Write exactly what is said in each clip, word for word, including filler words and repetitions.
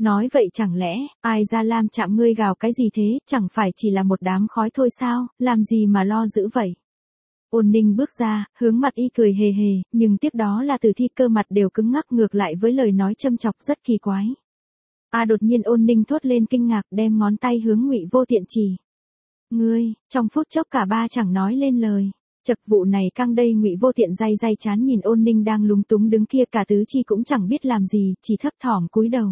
Nói vậy chẳng lẽ, ai ra Lam chạm ngươi gào cái gì thế, chẳng phải chỉ là một đám khói thôi sao, làm gì mà lo dữ vậy. Ôn Ninh bước ra, hướng mặt y cười hề hề, nhưng tiếp đó là Từ Thi cơ mặt đều cứng ngắc ngược lại với lời nói châm chọc rất kỳ quái. A đột nhiên Ôn Ninh thốt lên kinh ngạc đem ngón tay hướng Ngụy Vô Tiện chỉ. Ngươi, trong phút chốc cả ba chẳng nói lên lời. Chật vụ này căng đây Ngụy Vô Tiện day day chán nhìn Ôn Ninh đang lúng túng đứng kia cả tứ chi cũng chẳng biết làm gì, chỉ thấp thỏm cúi đầu.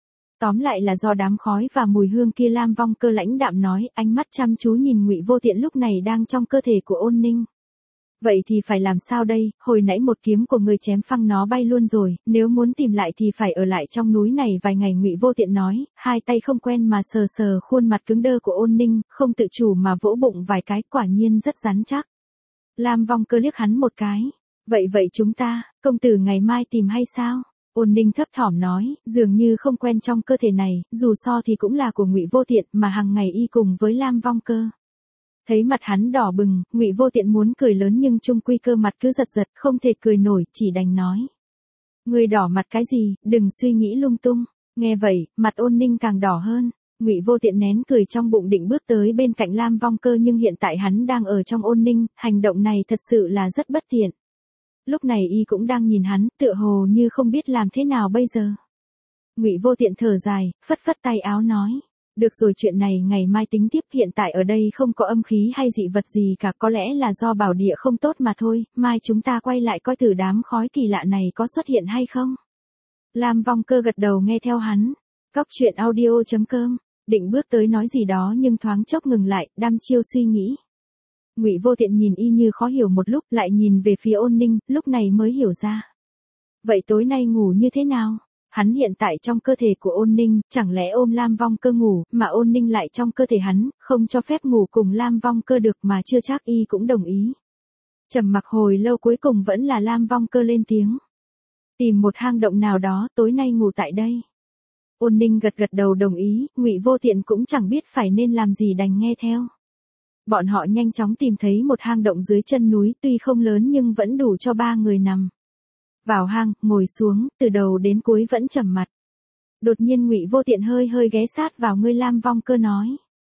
Tóm lại là do đám khói và mùi hương kia. Lam Vong Cơ lãnh đạm nói, ánh mắt chăm chú nhìn Ngụy Vô Tiện lúc này đang trong cơ thể của Ôn Ninh. Vậy thì phải làm sao đây, hồi nãy một kiếm của người chém phăng nó bay luôn rồi, nếu muốn tìm lại thì phải ở lại trong núi này vài ngày. Ngụy Vô Tiện nói, hai tay không quen mà sờ sờ khuôn mặt cứng đơ của Ôn Ninh, không tự chủ mà vỗ bụng vài cái, quả nhiên rất rắn chắc. Lam Vong Cơ liếc hắn một cái, vậy vậy chúng ta, công tử ngày mai tìm hay sao? Ôn Ninh thấp thỏm nói, dường như không quen trong cơ thể này, dù so thì cũng là của Ngụy Vô Tiện mà hàng ngày y cùng với Lam Vong Cơ. Thấy mặt hắn đỏ bừng, Ngụy Vô Tiện muốn cười lớn nhưng chung quy cơ mặt cứ giật giật, không thể cười nổi, chỉ đành nói. Ngươi đỏ mặt cái gì, đừng suy nghĩ lung tung. Nghe vậy, mặt Ôn Ninh càng đỏ hơn. Ngụy Vô Tiện nén cười trong bụng định bước tới bên cạnh Lam Vong Cơ nhưng hiện tại hắn đang ở trong Ôn Ninh, hành động này thật sự là rất bất tiện. Lúc này y cũng đang nhìn hắn, tựa hồ như không biết làm thế nào bây giờ. Ngụy Vô Tiện thở dài, phất phất tay áo nói. Được rồi, chuyện này ngày mai tính tiếp, hiện tại ở đây không có âm khí hay dị vật gì cả, có lẽ là do bảo địa không tốt mà thôi, mai chúng ta quay lại coi thử đám khói kỳ lạ này có xuất hiện hay không. Lam Vong Cơ gật đầu nghe theo hắn. Cóc truyện audio chấm com, định bước tới nói gì đó nhưng thoáng chốc ngừng lại, đăm chiêu suy nghĩ. Ngụy Vô Tiện nhìn y như khó hiểu một lúc, lại nhìn về phía Ôn Ninh, lúc này mới hiểu ra. Vậy tối nay ngủ như thế nào? Hắn hiện tại trong cơ thể của Ôn Ninh, chẳng lẽ ôm Lam Vong Cơ ngủ, mà Ôn Ninh lại trong cơ thể hắn, không cho phép ngủ cùng Lam Vong Cơ được mà chưa chắc y cũng đồng ý. Trầm mặc hồi lâu cuối cùng vẫn là Lam Vong Cơ lên tiếng. Tìm một hang động nào đó, tối nay ngủ tại đây. Ôn Ninh gật gật đầu đồng ý, Ngụy Vô Tiện cũng chẳng biết phải nên làm gì đành nghe theo. Bọn họ nhanh chóng tìm thấy một hang động dưới chân núi, tuy không lớn nhưng vẫn đủ cho ba người nằm. Vào hang, ngồi xuống, từ đầu đến cuối vẫn trầm mặt. Đột nhiên Ngụy Vô Tiện hơi hơi ghé sát vào ngươi. Lam Vong Cơ nói.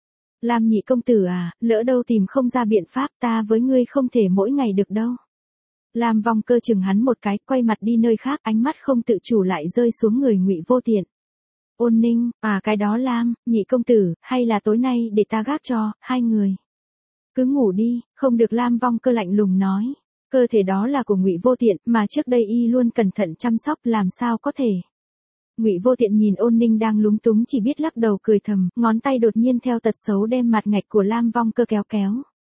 Lam nhị công tử à, lỡ đâu tìm không ra biện pháp, ta với ngươi không thể mỗi ngày được đâu. Lam Vong Cơ chừng hắn một cái, quay mặt đi nơi khác, ánh mắt không tự chủ lại rơi xuống người Ngụy Vô Tiện. Ôn Ninh, à cái đó Lam, nhị công tử, hay là tối nay để ta gác cho, hai người. Cứ ngủ đi, không được. Lam Vong Cơ lạnh lùng nói. Cơ thể đó là của Ngụy Vô Tiện, mà trước đây y luôn cẩn thận chăm sóc, làm sao có thể. Ngụy Vô Tiện nhìn Ôn Ninh đang lúng túng chỉ biết lắc đầu cười thầm, ngón tay đột nhiên theo tật xấu đem mặt ngạch của Lam Vong Cơ kéo kéo.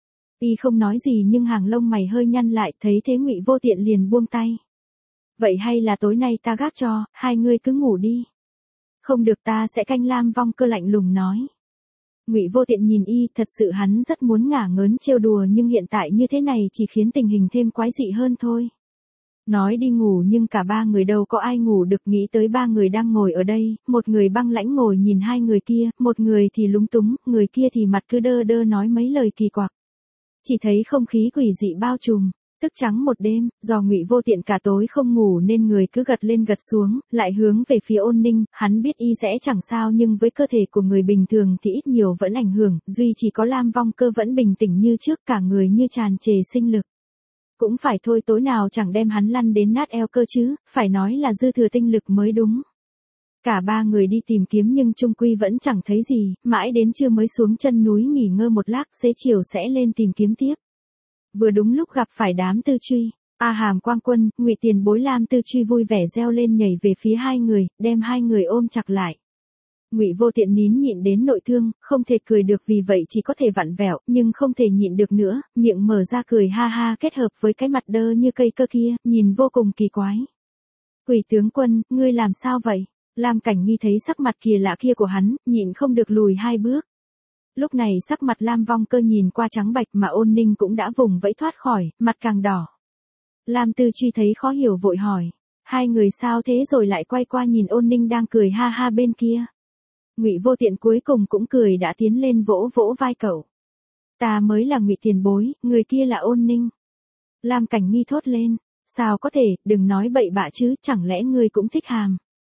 Y không nói gì nhưng hàng lông mày hơi nhăn lại, thấy thế Ngụy Vô Tiện liền buông tay. Vậy hay là tối nay ta gác cho, hai ngươi cứ ngủ đi. Không được, ta sẽ canh. Lam Vong Cơ lạnh lùng nói. Ngụy Vô Tiện nhìn y, thật sự hắn rất muốn ngả ngớn trêu đùa nhưng hiện tại như thế này chỉ khiến tình hình thêm quái dị hơn thôi. Nói đi ngủ nhưng cả ba người đâu có ai ngủ được, nghĩ tới ba người đang ngồi ở đây, một người băng lãnh ngồi nhìn hai người kia, một người thì lúng túng, người kia thì mặt cứ đơ đơ nói mấy lời kỳ quặc. Chỉ thấy không khí quỷ dị bao trùm. Thức trắng một đêm, do Ngụy Vô Tiện cả tối không ngủ nên người cứ gật lên gật xuống, lại hướng về phía Ôn Ninh, hắn biết y sẽ chẳng sao nhưng với cơ thể của người bình thường thì ít nhiều vẫn ảnh hưởng, duy chỉ có Lam Vong Cơ vẫn bình tĩnh như trước, cả người như tràn trề sinh lực. Cũng phải thôi, tối nào chẳng đem hắn lăn đến nát eo cơ chứ, phải nói là dư thừa tinh lực mới đúng. Cả ba người đi tìm kiếm nhưng chung quy vẫn chẳng thấy gì, mãi đến trưa mới xuống chân núi nghỉ ngơi một lát, xế chiều sẽ lên tìm kiếm tiếp. Vừa đúng lúc gặp phải đám Tư Truy, A Hàm Quang Quân, Ngụy Tiền Bối. Lam Tư Truy vui vẻ reo lên nhảy về phía hai người, đem hai người ôm chặt lại. Ngụy Vô Tiện nín nhịn đến nội thương, không thể cười được vì vậy chỉ có thể vặn vẹo, nhưng không thể nhịn được nữa, miệng mở ra cười ha ha kết hợp với cái mặt đơ như cây cơ kia, nhìn vô cùng kỳ quái. Quỷ tướng quân, ngươi làm sao vậy? Lam Cảnh Nghi thấy sắc mặt kỳ lạ kia của hắn, nhịn không được lùi hai bước. Lúc này sắc mặt Lam Vong Cơ nhìn qua trắng bạch mà Ôn Ninh cũng đã vùng vẫy thoát khỏi, mặt càng đỏ. Lam Tư Truy thấy khó hiểu vội hỏi, hai người sao thế, rồi lại quay qua nhìn Ôn Ninh đang cười ha ha bên kia. Ngụy Vô Tiện cuối cùng cũng cười đã tiến lên vỗ vỗ vai cậu. Ta mới là Ngụy Tiền Bối, người kia là Ôn Ninh. Lam Cảnh Nghi thốt lên, sao có thể, đừng nói bậy bạ chứ, chẳng lẽ ngươi cũng thích Hàm.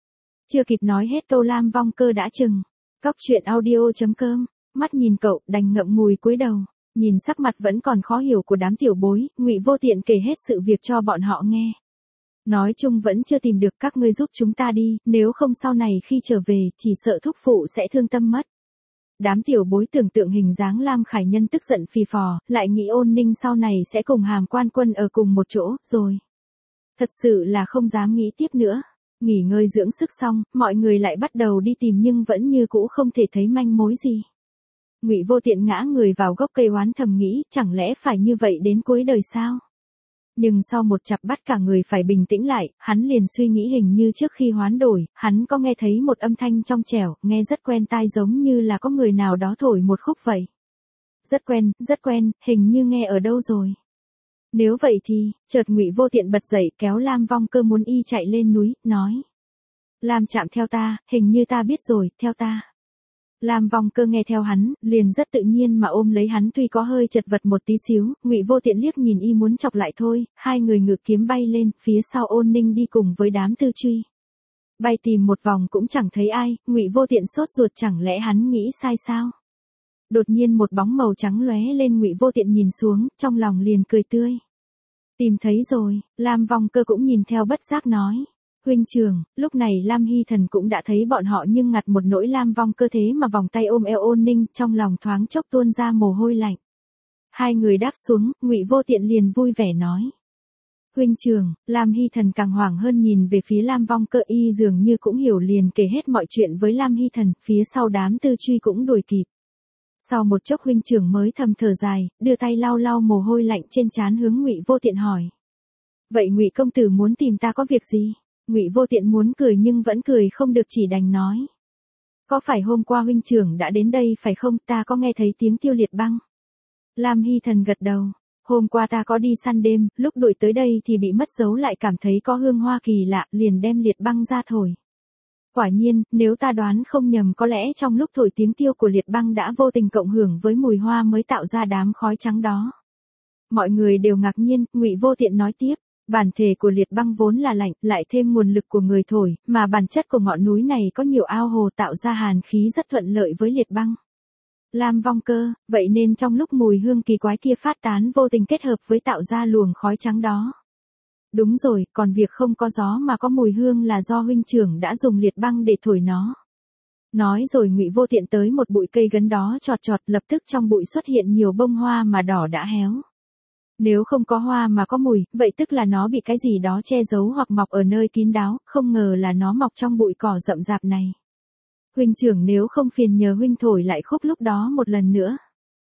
Chưa kịp nói hết câu Lam Vong Cơ đã chừng. Cóc truyện audio chấm com, mắt nhìn cậu, đành ngậm ngùi cúi đầu, nhìn sắc mặt vẫn còn khó hiểu của đám tiểu bối, Ngụy Vô Tiện kể hết sự việc cho bọn họ nghe. Nói chung vẫn chưa tìm được, các ngươi giúp chúng ta đi, nếu không sau này khi trở về, chỉ sợ thúc phụ sẽ thương tâm mất. Đám tiểu bối tưởng tượng hình dáng Lam Khải Nhân tức giận phì phò, lại nghĩ Ôn Ninh sau này sẽ cùng Hàm Quan Quân ở cùng một chỗ, rồi. Thật sự là không dám nghĩ tiếp nữa. Nghỉ ngơi dưỡng sức xong, mọi người lại bắt đầu đi tìm nhưng vẫn như cũ không thể thấy manh mối gì. Ngụy Vô Tiện ngã người vào gốc cây oán thầm nghĩ, chẳng lẽ phải như vậy đến cuối đời sao? Nhưng sau một chặp bắt cả người phải bình tĩnh lại, hắn liền suy nghĩ hình như trước khi hoán đổi, hắn có nghe thấy một âm thanh trong trẻo, nghe rất quen tai giống như là có người nào đó thổi một khúc vậy. Rất quen, rất quen, hình như nghe ở đâu rồi. Nếu vậy thì, chợt Ngụy Vô Tiện bật dậy kéo Lam Vong Cơ muốn y chạy lên núi, nói. Lam chạm theo ta, hình như ta biết rồi, theo ta. Lam Vong Cơ nghe theo hắn, liền rất tự nhiên mà ôm lấy hắn tuy có hơi chật vật một tí xíu, Ngụy Vô Tiện liếc nhìn y muốn chọc lại thôi, hai người ngự kiếm bay lên, phía sau Ôn Ninh đi cùng với đám tư truy. Bay tìm một vòng cũng chẳng thấy ai, Ngụy Vô Tiện sốt ruột chẳng lẽ hắn nghĩ sai sao? Đột nhiên một bóng màu trắng lóe lên, Ngụy Vô Tiện nhìn xuống, trong lòng liền cười tươi. Tìm thấy rồi, Lam Vong Cơ cũng nhìn theo bất giác nói. Huynh trưởng, lúc này Lam Hy Thần cũng đã thấy bọn họ nhưng ngặt một nỗi Lam Vong Cơ thế mà vòng tay ôm eo Ôn Ninh, trong lòng thoáng chốc tuôn ra mồ hôi lạnh. Hai người đáp xuống, Ngụy Vô Tiện liền vui vẻ nói. Huynh trưởng, Lam Hy Thần càng hoảng hơn nhìn về phía Lam Vong Cơ, y dường như cũng hiểu liền kể hết mọi chuyện với Lam Hy Thần, phía sau đám tư truy cũng đuổi kịp. Sau một chốc huynh trưởng mới thầm thở dài, đưa tay lau lau mồ hôi lạnh trên trán hướng Ngụy Vô Tiện hỏi. Vậy Ngụy công tử muốn tìm ta có việc gì? Ngụy Vô Tiện muốn cười nhưng vẫn cười không được chỉ đành nói. Có phải hôm qua huynh trưởng đã đến đây phải không, ta có nghe thấy tiếng Tiêu Liệt Băng. Lam Hy Thần gật đầu. Hôm qua ta có đi săn đêm, lúc đuổi tới đây thì bị mất dấu lại cảm thấy có hương hoa kỳ lạ, liền đem Liệt Băng ra thổi. Quả nhiên, nếu ta đoán không nhầm có lẽ trong lúc thổi tiếng tiêu của Liệt Băng đã vô tình cộng hưởng với mùi hoa mới tạo ra đám khói trắng đó. Mọi người đều ngạc nhiên, Ngụy Vô Tiện nói tiếp. Bản thể của Liệt Băng vốn là lạnh, lại thêm nguồn lực của người thổi, mà bản chất của ngọn núi này có nhiều ao hồ tạo ra hàn khí rất thuận lợi với Liệt Băng. Lam Vong Cơ, vậy nên trong lúc mùi hương kỳ quái kia phát tán vô tình kết hợp với tạo ra luồng khói trắng đó. Đúng rồi, còn việc không có gió mà có mùi hương là do huynh trưởng đã dùng Liệt Băng để thổi nó. Nói rồi Ngụy Vô Tiện tới một bụi cây gần đó chọt chọt, lập tức trong bụi xuất hiện nhiều bông hoa mà đỏ đã héo. Nếu không có hoa mà có mùi, vậy tức là nó bị cái gì đó che giấu hoặc mọc ở nơi kín đáo, không ngờ là nó mọc trong bụi cỏ rậm rạp này. Huynh trưởng nếu không phiền nhờ huynh thổi lại khúc lúc đó một lần nữa.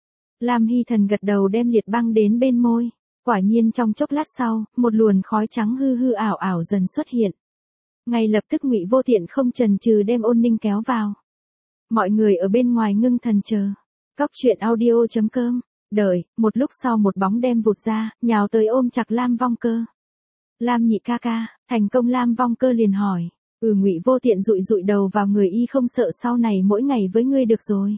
Lam Hy Thần gật đầu đem Liệt Băng đến bên môi. Quả nhiên trong chốc lát sau, một luồn khói trắng hư hư ảo ảo dần xuất hiện. Ngay lập tức Ngụy Vô Tiện không chần chừ đem Ôn Ninh kéo vào. Mọi người ở bên ngoài ngưng thần chờ. Cóc truyện audio chấm com. Đợi, một lúc sau một bóng đêm vụt ra, nhào tới ôm chặt Lam Vong Cơ. Lam nhị ca ca, thành công. Lam Vong Cơ liền hỏi. Ừ. Ngụy Vô Tiện dụi dụi đầu vào người y, không sợ sau này mỗi ngày với ngươi được rồi.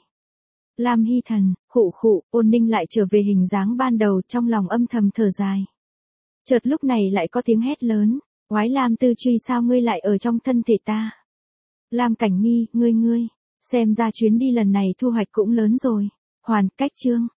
Lam Hy Thần, khụ khụ, Ôn Ninh lại trở về hình dáng ban đầu, trong lòng âm thầm thở dài. Chợt lúc này lại có tiếng hét lớn. Oái Lam tư truy, sao ngươi lại ở trong thân thể ta? Lam Cảnh Nghi, ngươi ngươi, xem ra chuyến đi lần này thu hoạch cũng lớn rồi. Hoàn, cách chương.